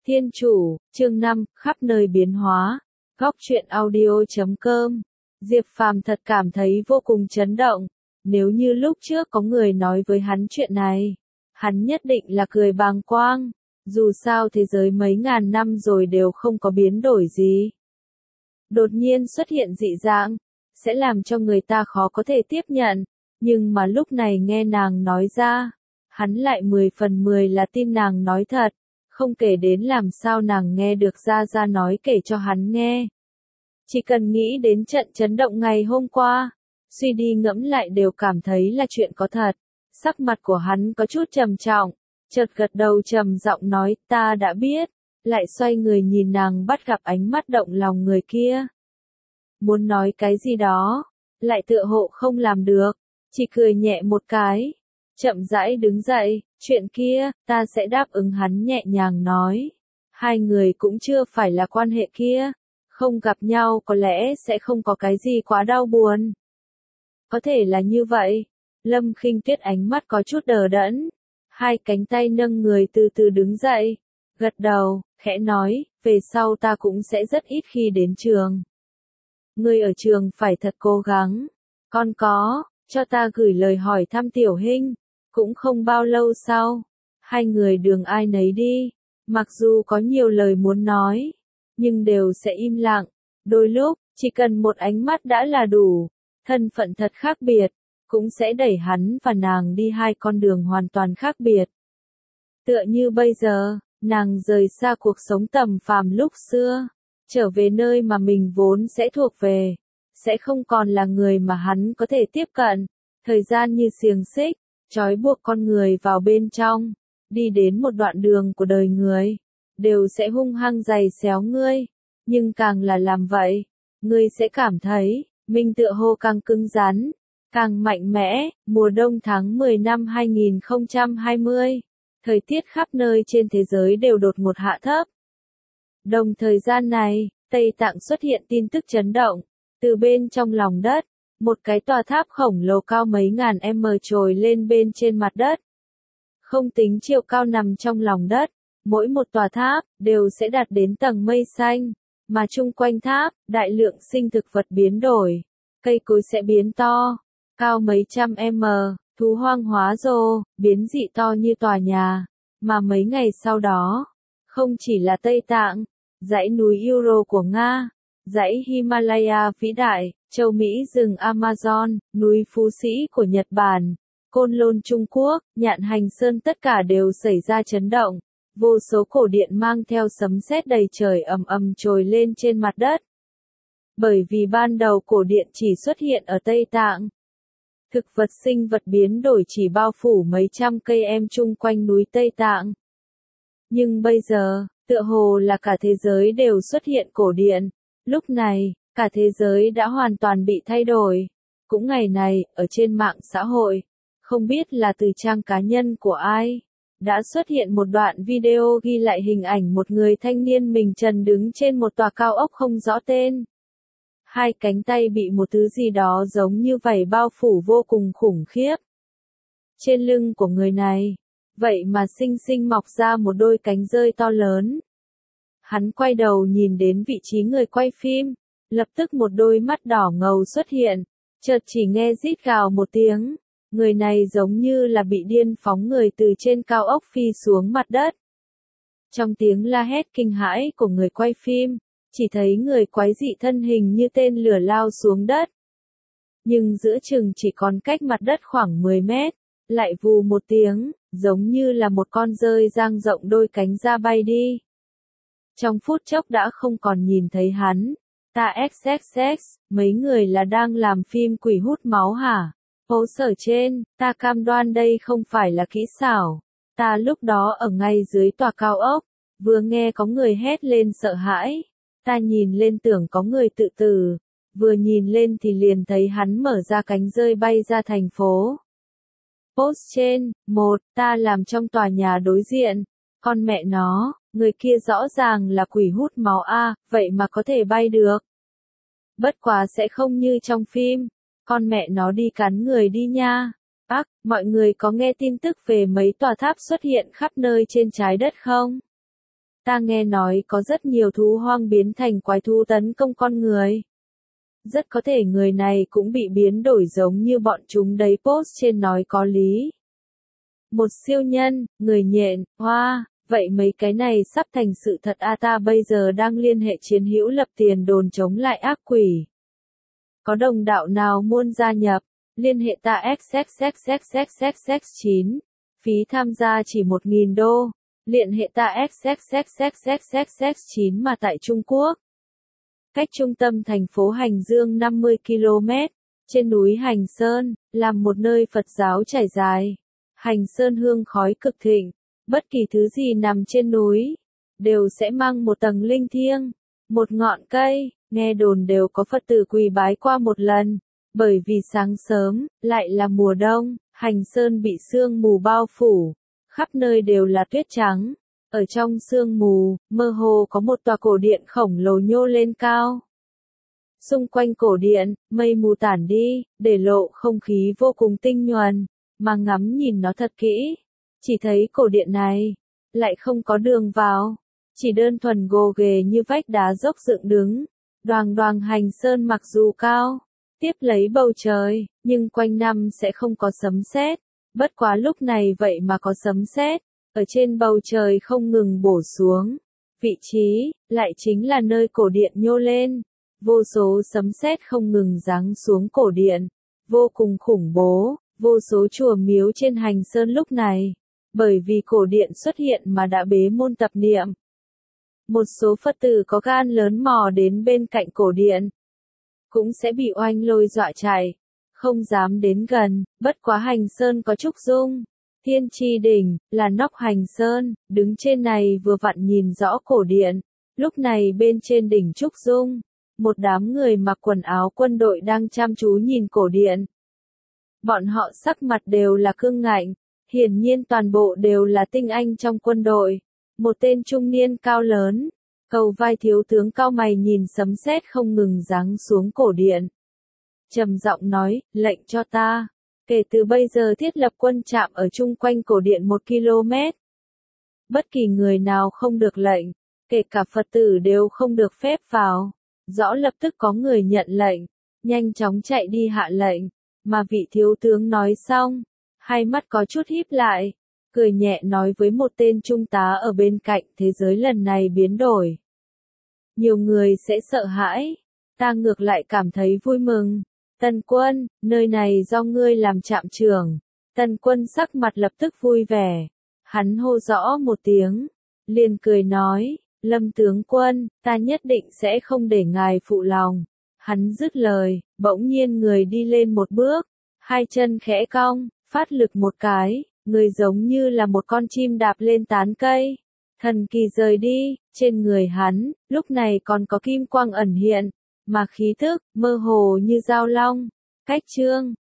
Thiên chủ, chương 5, khắp nơi biến hóa. Góc truyện audio.com. Diệp Phàm thật cảm thấy vô cùng chấn động. Nếu như lúc trước có người nói với hắn chuyện này, hắn nhất định là cười bàng quang. Dù sao thế giới mấy ngàn năm rồi đều không có biến đổi gì. Đột nhiên xuất hiện dị dạng, sẽ làm cho người ta khó có thể tiếp nhận. Nhưng mà lúc này nghe nàng nói ra, hắn lại 10 phần 10 là tin nàng nói thật. Không kể đến làm sao nàng nghe được ra nói kể cho hắn nghe. Chỉ cần nghĩ đến trận chấn động ngày hôm qua, suy đi ngẫm lại đều cảm thấy là chuyện có thật. Sắc mặt của hắn có chút trầm trọng, chợt gật đầu trầm giọng nói ta đã biết, lại xoay người nhìn nàng bắt gặp ánh mắt động lòng người kia. Muốn nói cái gì đó, lại tựa hộ không làm được, chỉ cười nhẹ một cái, chậm rãi đứng dậy. Chuyện kia, ta sẽ đáp ứng hắn nhẹ nhàng nói. Hai người cũng chưa phải là quan hệ kia. Không gặp nhau có lẽ sẽ không có cái gì quá đau buồn. Có thể là như vậy. Lâm Khinh Tuyết ánh mắt có chút đờ đẫn. Hai cánh tay nâng người từ từ đứng dậy. Gật đầu, khẽ nói, về sau ta cũng sẽ rất ít khi đến trường. Ngươi ở trường phải thật cố gắng. Con có, cho ta gửi lời hỏi thăm Tiểu Hinh. Cũng không bao lâu sau, hai người đường ai nấy đi, mặc dù có nhiều lời muốn nói, nhưng đều sẽ im lặng, đôi lúc, chỉ cần một ánh mắt đã là đủ, thân phận thật khác biệt, cũng sẽ đẩy hắn và nàng đi hai con đường hoàn toàn khác biệt. Tựa như bây giờ, nàng rời xa cuộc sống tầm phàm lúc xưa, trở về nơi mà mình vốn sẽ thuộc về, sẽ không còn là người mà hắn có thể tiếp cận, thời gian như xiềng xích. Trói buộc con người vào bên trong, đi đến một đoạn đường của đời người, đều sẽ hung hăng giày xéo ngươi, nhưng càng là làm vậy, ngươi sẽ cảm thấy, mình tựa hồ càng cứng rắn, càng mạnh mẽ. Mùa đông tháng 10 năm 2020, thời tiết khắp nơi trên thế giới đều đột ngột hạ thấp. Đồng thời gian này, Tây Tạng xuất hiện tin tức chấn động, từ bên trong lòng đất. Một cái tòa tháp khổng lồ cao mấy ngàn m trồi lên bên trên mặt đất. Không tính chiều cao nằm trong lòng đất, mỗi một tòa tháp đều sẽ đạt đến tầng mây xanh, mà chung quanh tháp, đại lượng sinh thực vật biến đổi, cây cối sẽ biến to, cao mấy trăm m, thú hoang hóa rồ, biến dị to như tòa nhà, mà mấy ngày sau đó, không chỉ là Tây Tạng, dãy núi Euro của Nga, dãy Himalaya vĩ đại, châu Mỹ rừng Amazon, núi Phú Sĩ của Nhật Bản, Côn Lôn Trung Quốc, Nhạn Hành Sơn tất cả đều xảy ra chấn động. Vô số cổ điện mang theo sấm sét đầy trời ầm ầm trồi lên trên mặt đất. Bởi vì ban đầu cổ điện chỉ xuất hiện ở Tây Tạng. Thực vật sinh vật biến đổi chỉ bao phủ mấy trăm cây em chung quanh núi Tây Tạng. Nhưng bây giờ, tựa hồ là cả thế giới đều xuất hiện cổ điện. Lúc này, cả thế giới đã hoàn toàn bị thay đổi. Cũng ngày này, ở trên mạng xã hội, không biết là từ trang cá nhân của ai, đã xuất hiện một đoạn video ghi lại hình ảnh một người thanh niên mình trần đứng trên một tòa cao ốc không rõ tên. Hai cánh tay bị một thứ gì đó giống như vảy bao phủ vô cùng khủng khiếp. Trên lưng của người này, vậy mà xinh xinh mọc ra một đôi cánh rơi to lớn. Hắn quay đầu nhìn đến vị trí người quay phim, lập tức một đôi mắt đỏ ngầu xuất hiện, chợt chỉ nghe rít gào một tiếng, người này giống như là bị điên phóng người từ trên cao ốc phi xuống mặt đất. Trong tiếng la hét kinh hãi của người quay phim, chỉ thấy người quái dị thân hình như tên lửa lao xuống đất. Nhưng giữa chừng chỉ còn cách mặt đất khoảng 10 mét, lại vù một tiếng, giống như là một con dơi dang rộng đôi cánh ra bay đi. Trong phút chốc đã không còn nhìn thấy hắn. Ta XXX, mấy người là đang làm phim quỷ hút máu hả? Phố sở trên, ta cam đoan đây không phải là kỹ xảo. Ta lúc đó ở ngay dưới tòa cao ốc, vừa nghe có người hét lên sợ hãi. Ta nhìn lên tưởng có người tự tử, vừa nhìn lên thì liền thấy hắn mở ra cánh rơi bay ra thành phố. Post trên, ta làm trong tòa nhà đối diện, con mẹ nó. Người kia rõ ràng là quỷ hút máu a, vậy mà có thể bay được. Bất quá sẽ không như trong phim, con mẹ nó đi cắn người đi nha. Mọi người có nghe tin tức về mấy tòa tháp xuất hiện khắp nơi trên trái đất không? Ta nghe nói có rất nhiều thú hoang biến thành quái thú tấn công con người. Rất có thể người này cũng bị biến đổi giống như bọn chúng đấy, post trên nói có lý. Một siêu nhân, người nhện, hoa, vậy mấy cái này sắp thành sự thật à? Ta bây giờ đang liên hệ chiến hữu lập tiền đồn chống lại ác quỷ. Có đồng đạo nào muốn gia nhập? Liên hệ ta XXXXXXX9. Phí tham gia chỉ 1.000 đô. Liên hệ ta XXXXXXX9 mà tại Trung Quốc. Cách trung tâm thành phố Hành Dương 50 km, trên núi Hành Sơn, làm một nơi Phật giáo trải dài. Hành Sơn hương khói cực thịnh, bất kỳ thứ gì nằm trên núi, đều sẽ mang một tầng linh thiêng, một ngọn cây, nghe đồn đều có Phật tử quỳ bái qua một lần, bởi vì sáng sớm, lại là mùa đông, Hành Sơn bị sương mù bao phủ, khắp nơi đều là tuyết trắng. Ở trong sương mù, mơ hồ có một tòa cổ điện khổng lồ nhô lên cao. Xung quanh cổ điện, mây mù tản đi, để lộ không khí vô cùng tinh nhuần, mà ngắm nhìn nó thật kỹ. Chỉ thấy cổ điện này, lại không có đường vào, chỉ đơn thuần gồ ghề như vách đá dốc dựng đứng. Đoàng đoàng Hành Sơn mặc dù cao, tiếp lấy bầu trời, nhưng quanh năm sẽ không có sấm sét. Bất quá lúc này vậy mà có sấm sét. Ở trên bầu trời không ngừng bổ xuống. Vị trí, lại chính là nơi cổ điện nhô lên. Vô số sấm sét không ngừng giáng xuống cổ điện. Vô cùng khủng bố, vô số chùa miếu trên Hành Sơn lúc này. Bởi vì cổ điện xuất hiện mà đã bế môn tập niệm. Một số Phật tử có gan lớn mò đến bên cạnh cổ điện. Cũng sẽ bị oanh lôi dọa chạy. Không dám đến gần, bất quá Hành Sơn có trúc dung. Thiên Chi Đỉnh, là nóc Hành Sơn, đứng trên này vừa vặn nhìn rõ cổ điện. Lúc này bên trên đỉnh Trúc Dung, một đám người mặc quần áo quân đội đang chăm chú nhìn cổ điện. Bọn họ sắc mặt đều là cương ngạnh, hiển nhiên toàn bộ đều là tinh anh trong quân đội. Một tên trung niên cao lớn, cầu vai thiếu tướng cau mày nhìn sấm sét không ngừng giáng xuống cổ điện. Trầm giọng nói, lệnh cho ta. Kể từ bây giờ thiết lập quân trạm ở chung quanh cổ điện 1 km. Bất kỳ người nào không được lệnh, kể cả Phật tử đều không được phép vào. Rõ lập tức có người nhận lệnh, nhanh chóng chạy đi hạ lệnh, mà vị thiếu tướng nói xong, hai mắt có chút híp lại, cười nhẹ nói với một tên trung tá ở bên cạnh, thế giới lần này biến đổi. Nhiều người sẽ sợ hãi, ta ngược lại cảm thấy vui mừng. Tần Quân, nơi này do ngươi làm trạm trưởng. Tần Quân sắc mặt lập tức vui vẻ. Hắn hô rõ một tiếng, liền cười nói, Lâm tướng quân, ta nhất định sẽ không để ngài phụ lòng. Hắn dứt lời, bỗng nhiên người đi lên một bước, hai chân khẽ cong, phát lực một cái, người giống như là một con chim đạp lên tán cây. Thần kỳ rời đi, trên người hắn, lúc này còn có kim quang ẩn hiện. Mà khí thức, mơ hồ như dao long. Cách chương